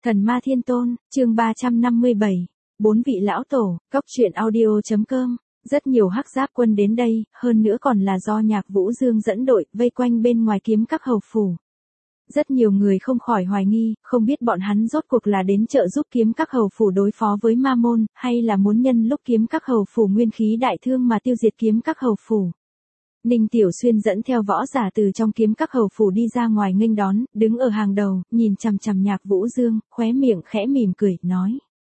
Thần Ma Thiên Tôn, chương 357, bốn vị lão tổ, cóc truyện audio.com. Rất nhiều hắc giáp quân đến đây, hơn nữa còn là do Nhạc Vũ Dương dẫn đội, vây quanh bên ngoài kiếm các hầu phủ. Rất nhiều người không khỏi hoài nghi, không biết bọn hắn rốt cuộc là đến trợ giúp kiếm các hầu phủ đối phó với ma môn, hay là muốn nhân lúc kiếm các hầu phủ nguyên khí đại thương mà tiêu diệt kiếm các hầu phủ. Ninh Tiểu Xuyên dẫn theo võ giả từ trong kiếm các hầu phủ đi ra ngoài nghênh đón, đứng ở hàng đầu, nhìn chằm chằm Nhạc Vũ Dương, khóe miệng khẽ mỉm cười, nói.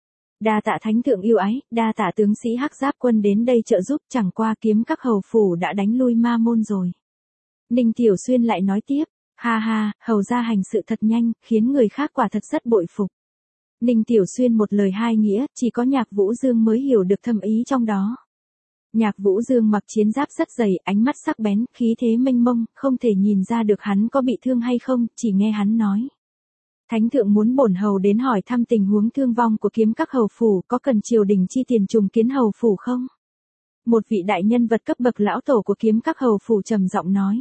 Đa tạ thánh thượng yêu ái, đa tạ tướng sĩ hắc giáp quân đến đây trợ giúp, chẳng qua kiếm các hầu phủ đã đánh lui ma môn rồi. Ninh Tiểu Xuyên lại nói tiếp, ha ha, hầu ra hành sự thật nhanh, khiến người khác quả thật rất bội phục. Ninh Tiểu Xuyên một lời hai nghĩa, chỉ có Nhạc Vũ Dương mới hiểu được thâm ý trong đó. Nhạc Vũ Dương mặc chiến giáp rất dày, ánh mắt sắc bén, khí thế mênh mông, không thể nhìn ra được hắn có bị thương hay không, chỉ nghe hắn nói. Thánh thượng muốn bổn hầu đến hỏi thăm tình huống thương vong của kiếm các hầu phủ, có cần triều đình chi tiền trùng kiến hầu phủ không? Một vị đại nhân vật cấp bậc lão tổ của kiếm các hầu phủ trầm giọng nói.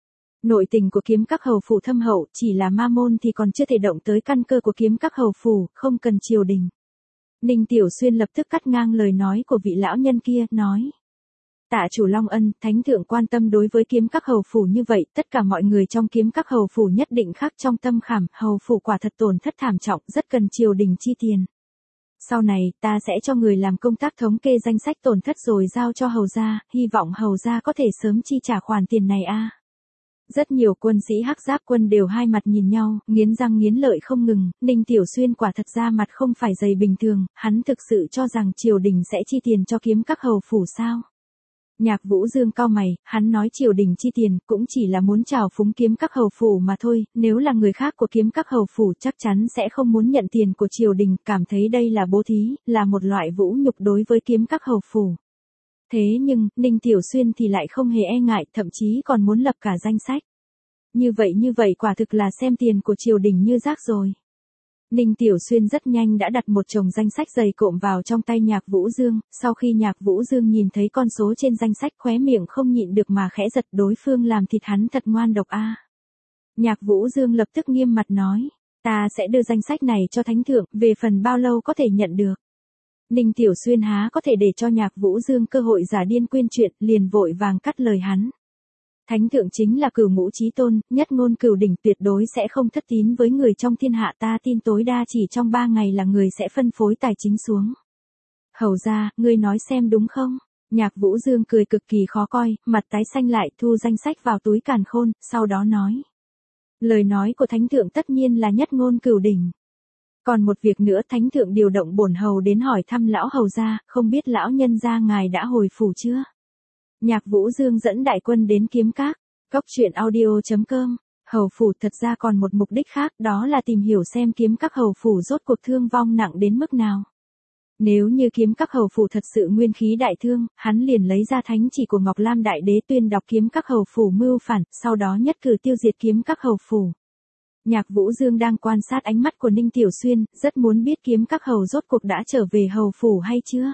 Nội tình của kiếm các hầu phủ thâm hậu, chỉ là ma môn thì còn chưa thể động tới căn cơ của kiếm các hầu phủ, không cần triều đình. Ninh Tiểu Xuyên lập tức cắt ngang lời nói của vị lão nhân kia, nói. Tạ chủ Long Ân, thánh thượng quan tâm đối với kiếm các hầu phủ như vậy, tất cả mọi người trong kiếm các hầu phủ nhất định khắc trong tâm khảm, hầu phủ quả thật tổn thất thảm trọng, rất cần triều đình chi tiền. Sau này, ta sẽ cho người làm công tác thống kê danh sách tổn thất rồi giao cho hầu gia, hy vọng hầu gia có thể sớm chi trả khoản tiền này a. Rất nhiều quân sĩ hắc giáp quân đều hai mặt nhìn nhau, nghiến răng nghiến lợi không ngừng, Ninh Tiểu Xuyên quả thật ra mặt không phải dày bình thường, hắn thực sự cho rằng triều đình sẽ chi tiền cho kiếm các hầu phủ sao. Nhạc Vũ Dương cau mày, hắn nói triều đình chi tiền cũng chỉ là muốn trào phúng kiếm các hầu phủ mà thôi, nếu là người khác của kiếm các hầu phủ chắc chắn sẽ không muốn nhận tiền của triều đình, cảm thấy đây là bố thí, là một loại vũ nhục đối với kiếm các hầu phủ. Thế nhưng, Ninh Tiểu Xuyên thì lại không hề e ngại, thậm chí còn muốn lập cả danh sách. Như vậy quả thực là xem tiền của triều đình như rác rồi. Ninh Tiểu Xuyên rất nhanh đã đặt một chồng danh sách dày cộm vào trong tay Nhạc Vũ Dương, sau khi Nhạc Vũ Dương nhìn thấy con số trên danh sách khóe miệng không nhịn được mà khẽ giật, đối phương làm thịt hắn thật ngoan độc a. Nhạc Vũ Dương lập tức nghiêm mặt nói, ta sẽ đưa danh sách này cho thánh thượng, về phần bao lâu có thể nhận được. Ninh Tiểu Xuyên há có thể để cho Nhạc Vũ Dương cơ hội giả điên quên chuyện, liền vội vàng cắt lời hắn. Thánh thượng chính là cửu ngũ chí tôn, nhất ngôn cửu đỉnh, tuyệt đối sẽ không thất tín với người trong thiên hạ, ta tin tối đa chỉ trong 3 ngày là người sẽ phân phối tài chính xuống. Hầu ra, ngươi nói xem đúng không? Nhạc Vũ Dương cười cực kỳ khó coi, mặt tái xanh lại, thu danh sách vào túi càn khôn, sau đó nói. Lời nói của thánh thượng tất nhiên là nhất ngôn cửu đỉnh. Còn một việc nữa, thánh thượng điều động bổn hầu đến hỏi thăm lão hầu gia, không biết lão nhân gia ngài đã hồi phủ chưa? Nhạc Vũ Dương dẫn đại quân đến kiếm các, cóc truyện audio.com. Hầu phủ thật ra còn một mục đích khác, đó là tìm hiểu xem kiếm các hầu phủ rốt cuộc thương vong nặng đến mức nào. Nếu như kiếm các hầu phủ thật sự nguyên khí đại thương, hắn liền lấy ra thánh chỉ của Ngọc Lam Đại Đế tuyên đọc kiếm các hầu phủ mưu phản, sau đó nhất cử tiêu diệt kiếm các hầu phủ. Nhạc Vũ Dương đang quan sát ánh mắt của Ninh Tiểu Xuyên, rất muốn biết kiếm các hầu rốt cuộc đã trở về hầu phủ hay chưa.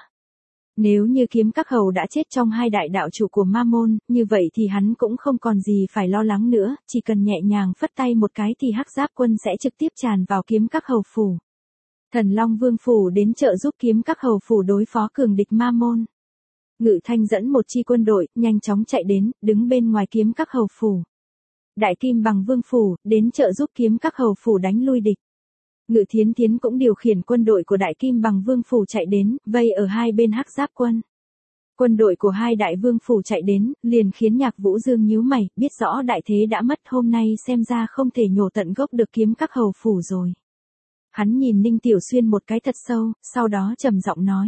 Nếu như kiếm các hầu đã chết trong 2 đại đạo chủ của ma môn, như vậy thì hắn cũng không còn gì phải lo lắng nữa, chỉ cần nhẹ nhàng phất tay một cái thì hắc giáp quân sẽ trực tiếp tràn vào kiếm các hầu phủ. Thần Long Vương phủ đến trợ giúp kiếm các hầu phủ đối phó cường địch ma môn. Ngự Thanh dẫn một chi quân đội, nhanh chóng chạy đến, đứng bên ngoài kiếm các hầu phủ. Đại Kim Bằng Vương phủ, đến trợ giúp kiếm các hầu phủ đánh lui địch. Ngự Thiến Thiến cũng điều khiển quân đội của Đại Kim Bằng Vương phủ chạy đến, vây ở hai bên hắc giáp quân. Quân đội của 2 đại vương phủ chạy đến, liền khiến Nhạc Vũ Dương nhíu mày, biết rõ đại thế đã mất, hôm nay xem ra không thể nhổ tận gốc được kiếm các hầu phủ rồi. Hắn nhìn Ninh Tiểu Xuyên một cái thật sâu, sau đó trầm giọng nói.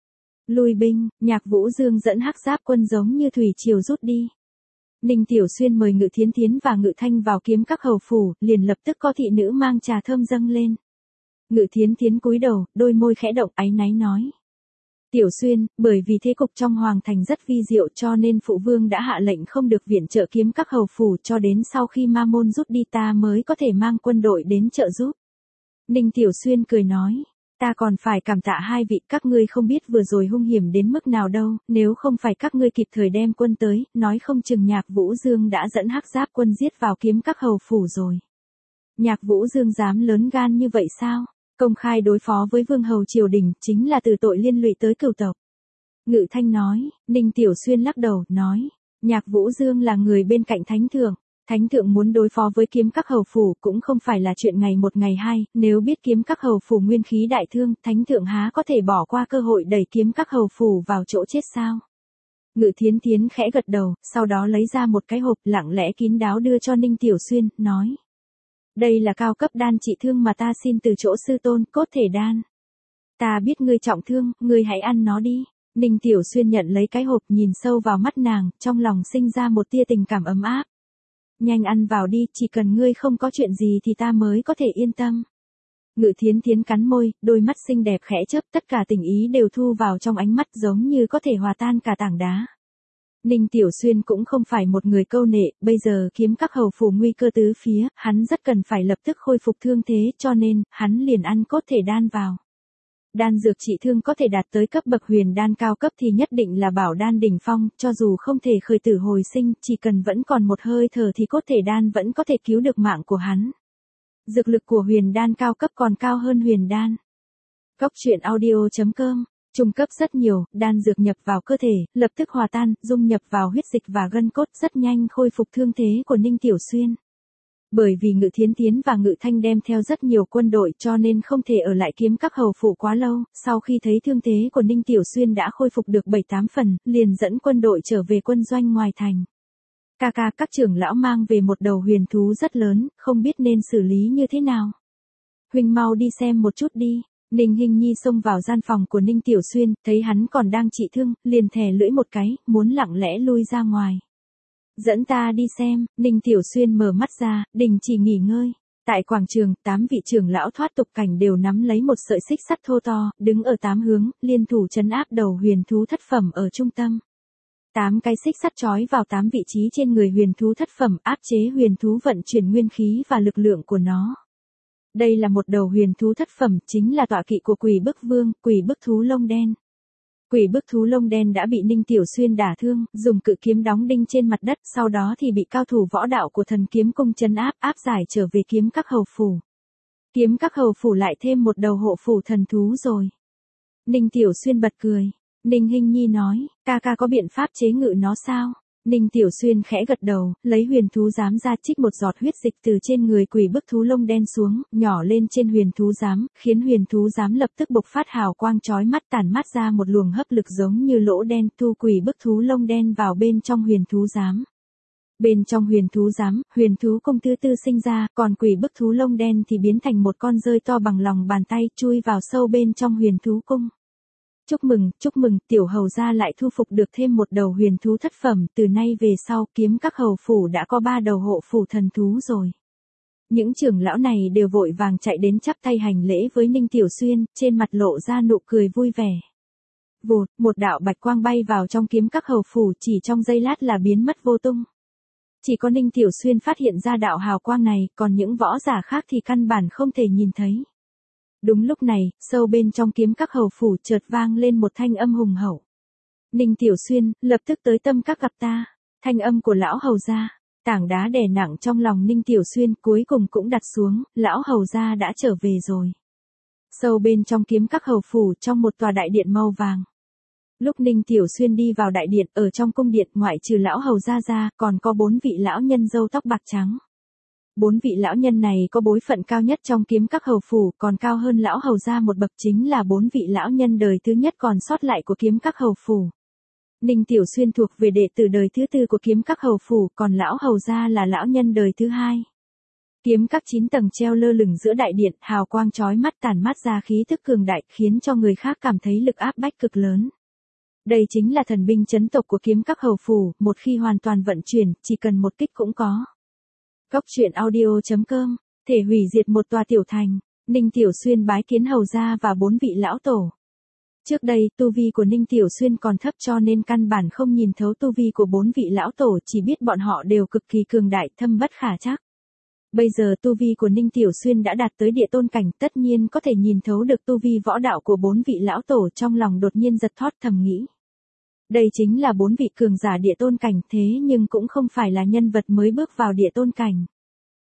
Lui binh, Nhạc Vũ Dương dẫn hắc giáp quân giống như thủy triều rút đi. Ninh Tiểu Xuyên mời Ngự Thiến Thiến và Ngự Thanh vào kiếm các hầu phủ, liền lập tức có thị nữ mang trà thơm dâng lên. Ngự Thiến Thiến cúi đầu, đôi môi khẽ động, áy náy nói. Tiểu Xuyên, bởi vì thế cục trong hoàng thành rất vi diệu cho nên phụ vương đã hạ lệnh không được viện trợ kiếm các hầu phủ, cho đến sau khi ma môn rút đi ta mới có thể mang quân đội đến trợ giúp. Ninh Tiểu Xuyên cười nói. Ta còn phải cảm tạ 2 vị, các ngươi không biết vừa rồi hung hiểm đến mức nào đâu, nếu không phải các ngươi kịp thời đem quân tới, nói không chừng Nhạc Vũ Dương đã dẫn hắc giáp quân giết vào kiếm các hầu phủ rồi. Nhạc Vũ Dương dám lớn gan như vậy sao? Công khai đối phó với vương hầu triều đình chính là từ tội liên lụy tới cửu tộc. Ngự Thanh nói, Ninh Tiểu Xuyên lắc đầu, nói, Nhạc Vũ Dương là người bên cạnh thánh thượng. Thánh thượng muốn đối phó với kiếm các hầu phủ cũng không phải là chuyện ngày một ngày hai, nếu biết kiếm các hầu phủ nguyên khí đại thương, thánh thượng há có thể bỏ qua cơ hội đẩy kiếm các hầu phủ vào chỗ chết sao? Ngự Thiến Thiến khẽ gật đầu, sau đó lấy ra một cái hộp lặng lẽ kín đáo đưa cho Ninh Tiểu Xuyên, nói. Đây là cao cấp đan trị thương mà ta xin từ chỗ sư tôn, cốt thể đan. Ta biết ngươi trọng thương, ngươi hãy ăn nó đi. Ninh Tiểu Xuyên nhận lấy cái hộp nhìn sâu vào mắt nàng, trong lòng sinh ra một tia tình cảm ấm áp. Nhanh ăn vào đi, chỉ cần ngươi không có chuyện gì thì ta mới có thể yên tâm. Ngự Thiến Thiến cắn môi, đôi mắt xinh đẹp khẽ chớp, tất cả tình ý đều thu vào trong ánh mắt giống như có thể hòa tan cả tảng đá. Ninh Tiểu Xuyên cũng không phải một người câu nệ, bây giờ kiếm các hầu phủ nguy cơ tứ phía, hắn rất cần phải lập tức khôi phục thương thế, cho nên, hắn liền ăn cốt thể đan vào. Đan dược trị thương có thể đạt tới cấp bậc huyền đan cao cấp thì nhất định là bảo đan đỉnh phong, cho dù không thể khởi tử hồi sinh, chỉ cần vẫn còn một hơi thở thì cốt thể đan vẫn có thể cứu được mạng của hắn. Dược lực của huyền đan cao cấp còn cao hơn huyền đan. Cốc truyện audio.com, trung cấp rất nhiều, đan dược nhập vào cơ thể, lập tức hòa tan, dung nhập vào huyết dịch và gân cốt, rất nhanh khôi phục thương thế của Ninh Tiểu Xuyên. Bởi vì Ngự Thiến Thiến và Ngự Thanh đem theo rất nhiều quân đội cho nên không thể ở lại kiếm các hầu phủ quá lâu, sau khi thấy thương thế của Ninh Tiểu Xuyên đã khôi phục được 7-8 phần, liền dẫn quân đội trở về quân doanh ngoài thành. Các trưởng lão mang về một đầu huyền thú rất lớn, không biết nên xử lý như thế nào. Huynh mau đi xem một chút đi. Ninh Hinh Nhi xông vào gian phòng của Ninh Tiểu Xuyên, thấy hắn còn đang trị thương, liền thè lưỡi một cái, muốn lặng lẽ lui ra ngoài. Dẫn ta đi xem, Ninh Tiểu Xuyên mở mắt ra, đình chỉ nghỉ ngơi. Tại quảng trường, 8 vị trưởng lão thoát tục cảnh đều nắm lấy một sợi xích sắt thô to, đứng ở 8 hướng, liên thủ trấn áp đầu huyền thú thất phẩm ở trung tâm. 8 cái xích sắt trói vào 8 vị trí trên người huyền thú thất phẩm, áp chế huyền thú vận chuyển nguyên khí và lực lượng của nó. Đây là một đầu huyền thú thất phẩm, chính là tọa kỵ của Quỷ Bức Vương, Quỷ Bức thú lông đen. Quỷ Bức thú lông đen đã bị Ninh Tiểu Xuyên đả thương, dùng cự kiếm đóng đinh trên mặt đất, sau đó thì bị cao thủ võ đạo của Thần Kiếm Cung trấn áp giải trở về kiếm các hầu phủ. Kiếm các hầu phủ lại thêm một đầu hộ phủ thần thú rồi. Ninh Tiểu Xuyên bật cười. Ninh Hinh Nhi nói, ca có biện pháp chế ngự nó sao? Ninh Tiểu Xuyên khẽ gật đầu, lấy huyền thú giám ra trích một giọt huyết dịch từ trên người Quỷ Bức thú lông đen xuống, nhỏ lên trên huyền thú giám, khiến huyền thú giám lập tức bộc phát hào quang chói mắt, tản mát ra một luồng hấp lực giống như lỗ đen, thu Quỷ Bức thú lông đen vào bên trong huyền thú giám. Bên trong huyền thú giám, huyền thú cung thứ tư sinh ra, còn Quỷ Bức thú lông đen thì biến thành một con rơi to bằng lòng bàn tay, chui vào sâu bên trong huyền thú cung. Chúc mừng, tiểu hầu gia lại thu phục được thêm một đầu huyền thú thất phẩm, từ nay về sau, kiếm các hầu phủ đã có 3 đầu hộ phủ thần thú rồi. Những trưởng lão này đều vội vàng chạy đến chắp tay hành lễ với Ninh Tiểu Xuyên, trên mặt lộ ra nụ cười vui vẻ. Vụt, một đạo bạch quang bay vào trong kiếm các hầu phủ, chỉ trong giây lát là biến mất vô tung. Chỉ có Ninh Tiểu Xuyên phát hiện ra đạo hào quang này, còn những võ giả khác thì căn bản không thể nhìn thấy. Đúng lúc này, sâu bên trong kiếm các hầu phủ chợt vang lên một thanh âm hùng hậu. Ninh Tiểu Xuyên, lập tức tới tâm các gặp ta. Thanh âm của lão hầu gia, tảng đá đè nặng trong lòng Ninh Tiểu Xuyên cuối cùng cũng đặt xuống, lão hầu gia đã trở về rồi. Sâu bên trong kiếm các hầu phủ trong một tòa đại điện màu vàng. Lúc Ninh Tiểu Xuyên đi vào đại điện, ở trong cung điện ngoại trừ lão hầu gia ra, còn có 4 vị lão nhân râu tóc bạc trắng. 4 vị lão nhân này có bối phận cao nhất trong kiếm các hầu phủ, còn cao hơn lão hầu gia một bậc, chính là 4 vị lão nhân đời thứ nhất còn sót lại của kiếm các hầu phủ. Ninh Tiểu Xuyên thuộc về đệ tử đời thứ 4 của kiếm các hầu phủ, còn lão hầu gia là lão nhân đời thứ 2. Kiếm các 9 tầng treo lơ lửng giữa đại điện, hào quang chói mắt tản mát ra khí tức cường đại, khiến cho người khác cảm thấy lực áp bách cực lớn. Đây chính là thần binh chấn tộc của kiếm các hầu phủ, một khi hoàn toàn vận chuyển, chỉ cần một kích cũng có. Cốc truyện audio.com, thể hủy diệt một tòa tiểu thành. Ninh Tiểu Xuyên bái kiến hầu gia và 4 vị lão tổ. Trước đây, tu vi của Ninh Tiểu Xuyên còn thấp cho nên căn bản không nhìn thấu tu vi của 4 vị lão tổ, chỉ biết bọn họ đều cực kỳ cường đại, thâm bất khả trắc. Bây giờ tu vi của Ninh Tiểu Xuyên đã đạt tới địa tôn cảnh, tất nhiên có thể nhìn thấu được tu vi võ đạo của 4 vị lão tổ, trong lòng đột nhiên giật thót thầm nghĩ. Đây chính là 4 vị cường giả địa tôn cảnh, thế nhưng cũng không phải là nhân vật mới bước vào địa tôn cảnh.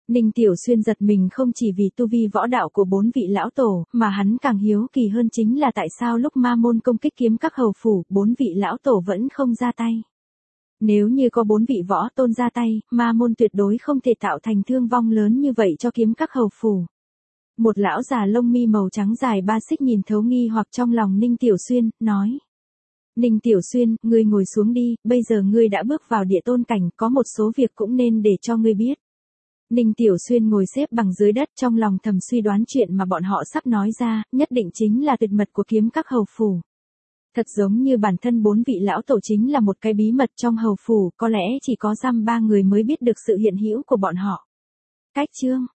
Ninh Tiểu Xuyên giật mình không chỉ vì tu vi võ đạo của 4 vị lão tổ, mà hắn càng hiếu kỳ hơn chính là tại sao lúc ma môn công kích kiếm các hầu phủ, 4 vị lão tổ vẫn không ra tay. Nếu như có 4 vị võ tôn ra tay, ma môn tuyệt đối không thể tạo thành thương vong lớn như vậy cho kiếm các hầu phủ. Một lão già lông mi màu trắng dài 3 xích nhìn thấu nghi hoặc trong lòng Ninh Tiểu Xuyên, nói. Ninh Tiểu Xuyên, ngươi ngồi xuống đi, bây giờ ngươi đã bước vào địa tôn cảnh, có một số việc cũng nên để cho ngươi biết. Ninh Tiểu Xuyên ngồi xếp bằng dưới đất trong lòng thầm suy đoán chuyện mà bọn họ sắp nói ra, nhất định chính là tuyệt mật của kiếm các hầu phủ. Thật giống như bản thân 4 vị lão tổ chính là một cái bí mật trong hầu phủ, có lẽ chỉ có dăm 3 người mới biết được sự hiện hữu của bọn họ. Cách chương